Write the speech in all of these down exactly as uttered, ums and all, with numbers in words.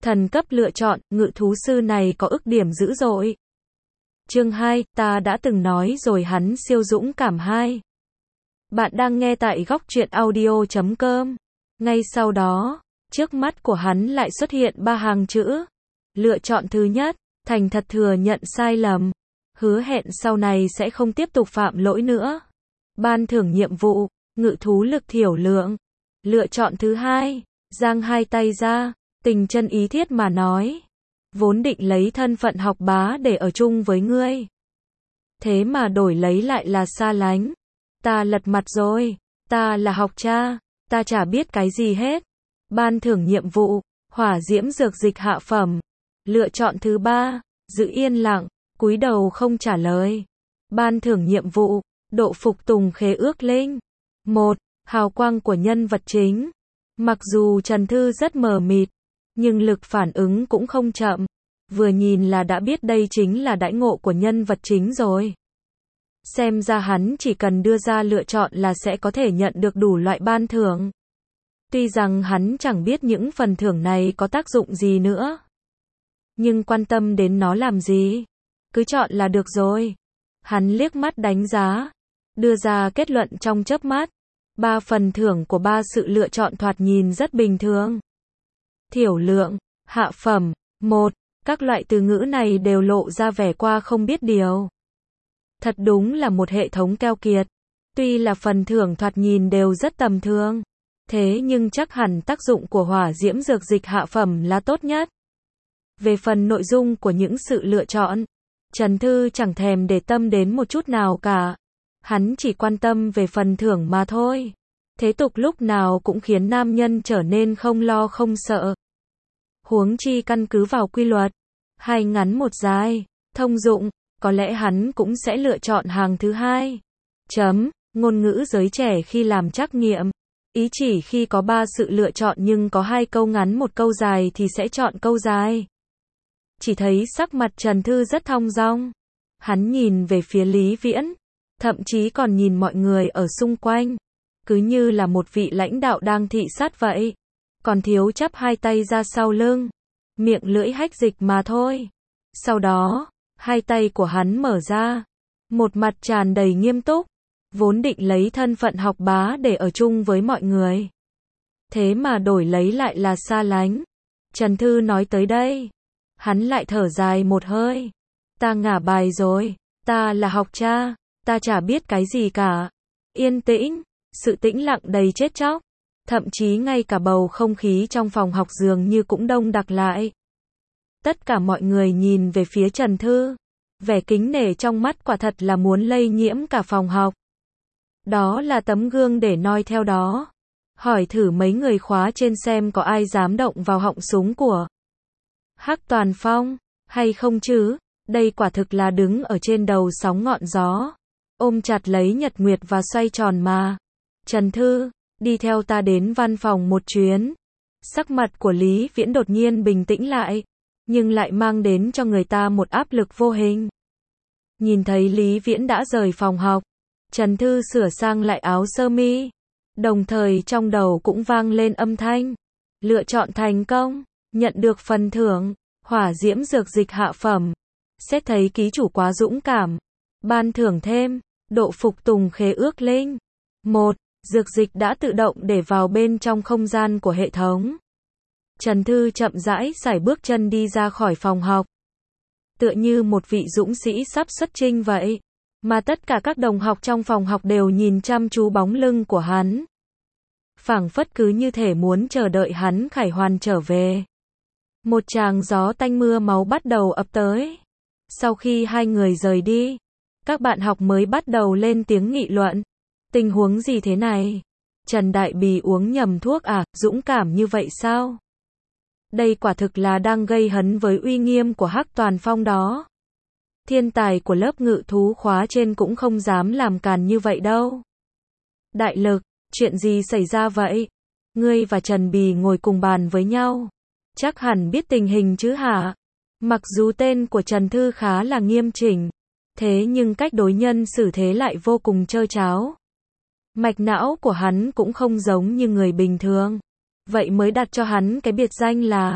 Thần cấp lựa chọn, ngự thú sư này có ức điểm dữ dội. Chương hai, ta đã từng nói rồi hắn siêu dũng cảm hai. Bạn đang nghe tại góc truyện audio chấm com. Ngay sau đó, trước mắt của hắn lại xuất hiện ba hàng chữ. Lựa chọn thứ nhất, thành thật thừa nhận sai lầm. Hứa hẹn sau này sẽ không tiếp tục phạm lỗi nữa. Ban thưởng nhiệm vụ, ngự thú lực thiểu lượng. Lựa chọn thứ hai, giang hai tay ra, tình chân ý thiết mà nói. Vốn định lấy thân phận học bá để ở chung với ngươi. Thế mà đổi lấy lại là xa lánh. Ta lật mặt rồi, ta là học cha, ta chả biết cái gì hết. Ban thưởng nhiệm vụ, hỏa diễm dược dịch hạ phẩm. Lựa chọn thứ ba, giữ yên lặng, cúi đầu không trả lời. Ban thưởng nhiệm vụ, độ phục tùng khế ước linh. Một, hào quang của nhân vật chính. Mặc dù Trần Thư rất mờ mịt, nhưng lực phản ứng cũng không chậm. Vừa nhìn là đã biết đây chính là đãi ngộ của nhân vật chính rồi. Xem ra hắn chỉ cần đưa ra lựa chọn là sẽ có thể nhận được đủ loại ban thưởng. Tuy rằng hắn chẳng biết những phần thưởng này có tác dụng gì nữa. Nhưng quan tâm đến nó làm gì? Cứ chọn là được rồi. Hắn liếc mắt đánh giá, đưa ra kết luận trong chớp mắt. Ba phần thưởng của ba sự lựa chọn thoạt nhìn rất bình thường. Thiểu lượng, hạ phẩm, một, các loại từ ngữ này đều lộ ra vẻ qua không biết điều. Thật đúng là một hệ thống keo kiệt. Tuy là phần thưởng thoạt nhìn đều rất tầm thường. Thế nhưng chắc hẳn tác dụng của hỏa diễm dược dịch hạ phẩm là tốt nhất. Về phần nội dung của những sự lựa chọn, Trần Thư chẳng thèm để tâm đến một chút nào cả. Hắn chỉ quan tâm về phần thưởng mà thôi. Thế tục lúc nào cũng khiến nam nhân trở nên không lo không sợ. Huống chi căn cứ vào quy luật, hai ngắn một dài, thông dụng, có lẽ hắn cũng sẽ lựa chọn hàng thứ hai. Chấm, ngôn ngữ giới trẻ khi làm trắc nghiệm. Ý chỉ khi có ba sự lựa chọn nhưng có hai câu ngắn một câu dài thì sẽ chọn câu dài. Chỉ thấy sắc mặt Trần Thư rất thong dong. Hắn nhìn về phía Lý Viễn, thậm chí còn nhìn mọi người ở xung quanh. Cứ như là một vị lãnh đạo đang thị sát vậy. Còn thiếu chắp hai tay ra sau lưng. Miệng lưỡi hách dịch mà thôi. Sau đó, hai tay của hắn mở ra. Một mặt tràn đầy nghiêm túc. Vốn định lấy thân phận học bá để ở chung với mọi người. Thế mà đổi lấy lại là xa lánh. Trần Thư nói tới đây. Hắn lại thở dài một hơi. Ta ngả bài rồi. Ta là học cha. Ta chả biết cái gì cả. Yên tĩnh. Sự tĩnh lặng đầy chết chóc. Thậm chí ngay cả bầu không khí trong phòng học dường như cũng đông đặc lại. Tất cả mọi người nhìn về phía Trần Thư. Vẻ kính nể trong mắt quả thật là muốn lây nhiễm cả phòng học. Đó là tấm gương để noi theo đó. Hỏi thử mấy người khóa trên xem có ai dám động vào họng súng của Hắc Toàn Phong, hay không chứ? Đây quả thực là đứng ở trên đầu sóng ngọn gió. Ôm chặt lấy Nhật Nguyệt và xoay tròn mà. Trần Thư, đi theo ta đến văn phòng một chuyến. Sắc mặt của Lý Viễn đột nhiên bình tĩnh lại, nhưng lại mang đến cho người ta một áp lực vô hình. Nhìn thấy Lý Viễn đã rời phòng học, Trần Thư sửa sang lại áo sơ mi, đồng thời trong đầu cũng vang lên âm thanh. Lựa chọn thành công, nhận được phần thưởng, hỏa diễm dược dịch hạ phẩm. Xét thấy ký chủ quá dũng cảm, ban thưởng thêm, độ phục tùng khế ước linh. Một, dược dịch đã tự động để vào bên trong không gian của hệ thống. Trần Thư chậm rãi sải bước chân đi ra khỏi phòng học. Tựa như một vị dũng sĩ sắp xuất chinh vậy. Mà tất cả các đồng học trong phòng học đều nhìn chăm chú bóng lưng của hắn. Phảng phất cứ như thể muốn chờ đợi hắn khải hoàn trở về. Một tràng gió tanh mưa máu bắt đầu ập tới. Sau khi hai người rời đi, các bạn học mới bắt đầu lên tiếng nghị luận. Tình huống gì thế này? Trần Đại Bì uống nhầm thuốc à, dũng cảm như vậy sao? Đây quả thực là đang gây hấn với uy nghiêm của Hắc Toàn Phong đó. Thiên tài của lớp ngự thú khóa trên cũng không dám làm càn như vậy đâu. Đại Lực, chuyện gì xảy ra vậy? Ngươi và Trần Bì ngồi cùng bàn với nhau. Chắc hẳn biết tình hình chứ hả? Mặc dù tên của Trần Thư khá là nghiêm chỉnh, thế nhưng cách đối nhân xử thế lại vô cùng trơ tráo. Mạch não của hắn cũng không giống như người bình thường. Vậy mới đặt cho hắn cái biệt danh là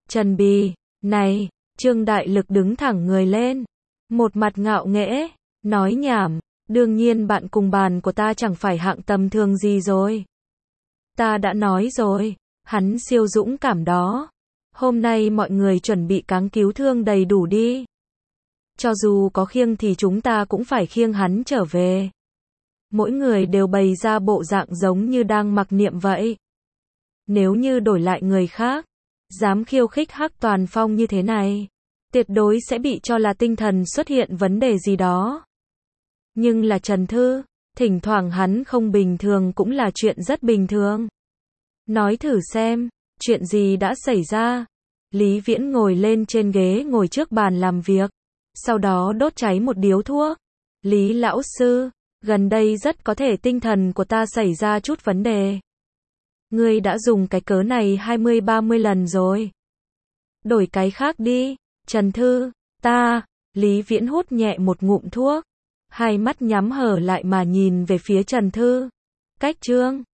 Trần Bì, này, Trương Đại Lực đứng thẳng người lên, một mặt ngạo nghễ, nói nhảm, đương nhiên bạn cùng bàn của ta chẳng phải hạng tầm thường gì rồi. Ta đã nói rồi, hắn siêu dũng cảm đó. Hôm nay mọi người chuẩn bị cáng cứu thương đầy đủ đi. Cho dù có khiêng thì chúng ta cũng phải khiêng hắn trở về. Mỗi người đều bày ra bộ dạng giống như đang mặc niệm vậy. Nếu như đổi lại người khác, dám khiêu khích Hắc Toàn Phong như thế này, tuyệt đối sẽ bị cho là tinh thần xuất hiện vấn đề gì đó. Nhưng là Trần Thư, thỉnh thoảng hắn không bình thường cũng là chuyện rất bình thường. Nói thử xem, chuyện gì đã xảy ra? Lý Viễn ngồi lên trên ghế ngồi trước bàn làm việc, sau đó đốt cháy một điếu thuốc. Lý lão sư, gần đây rất có thể tinh thần của ta xảy ra chút vấn đề. Ngươi đã dùng cái cớ này hai mươi ba mươi lần rồi. Đổi cái khác đi, Trần Thư, ta, Lý Viễn hút nhẹ một ngụm thuốc, hai mắt nhắm hở lại mà nhìn về phía Trần Thư. Cách Trương